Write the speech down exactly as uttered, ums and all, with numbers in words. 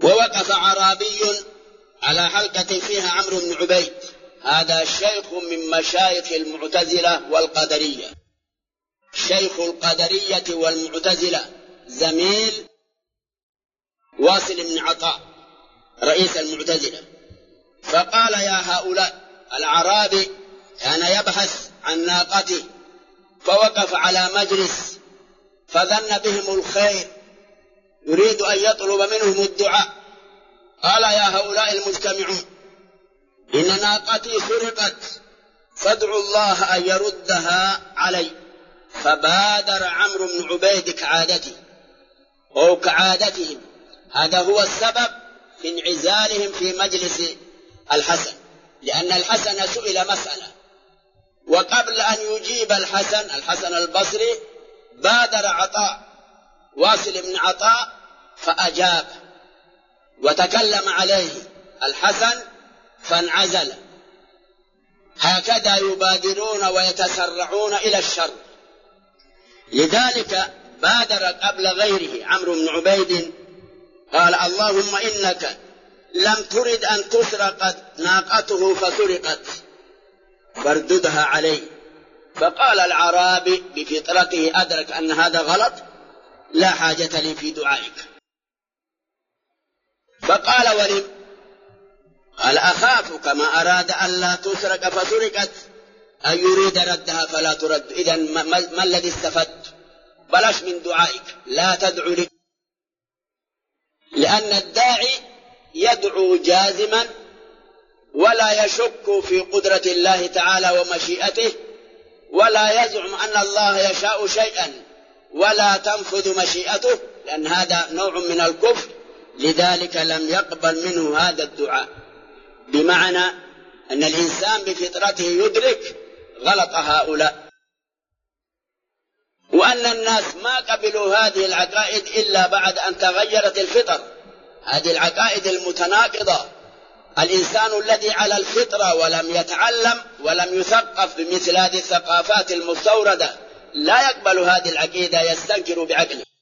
ووقف أعرابي على حلقة فيها عمرو بن عبيد، هذا شيخ من مشايخ المعتزلة والقدرية، شيخ القدرية والمعتزلة، زميل واصل بن عطاء رئيس المعتزلة. فقال: يا هؤلاء، الأعرابي كان يبحث عن ناقته، فوقف على مجلس فظن بهم الخير، يريد أن يطلب منهم الدعاء. قال: يا هؤلاء المجتمعون، إن ناقتي سرقت، فادعوا الله أن يردها علي. فبادر عمرو بن عبيد كعادته أو كعادتهم، هذا هو السبب في انعزالهم في مجلس الحسن، لأن الحسن سئل مسألة، وقبل أن يجيب الحسن الحسن البصري بادر عطاء واصل بن عطاء فأجاب وتكلم عليه الحسن فانعزل. هكذا يبادرون ويتسرعون إلى الشر. لذلك بادر قبل غيره عمرو بن عبيد، قال: اللهم إنك لم ترد أن تسرق ناقته فسرقت، فارددها عليه. فقال الأعرابي بفطرته أدرك أن هذا غلط: لا حاجة لي في دعائك. فقال: ولم؟ قال: أخاف كما أراد أن لا تسرق فسرقت أن يريد ردها فلا ترد. إذن ما, ما الذي استفدت؟ بلاش من دعائك، لا تدعو لي، لأن الداعي يدعو جازما ولا يشك في قدرة الله تعالى ومشيئته، ولا يزعم أن الله يشاء شيئا ولا تنفذ مشيئته، لأن هذا نوع من الكفر. لذلك لم يقبل منه هذا الدعاء، بمعنى أن الإنسان بفطرته يدرك غلط هؤلاء، وأن الناس ما قبلوا هذه العقائد إلا بعد أن تغيرت الفطر، هذه العقائد المتناقضة. الإنسان الذي على الفطرة ولم يتعلم ولم يثقف بمثل هذه الثقافات المستوردة لا يقبل هذه العقيدة، يستنكر بعقله.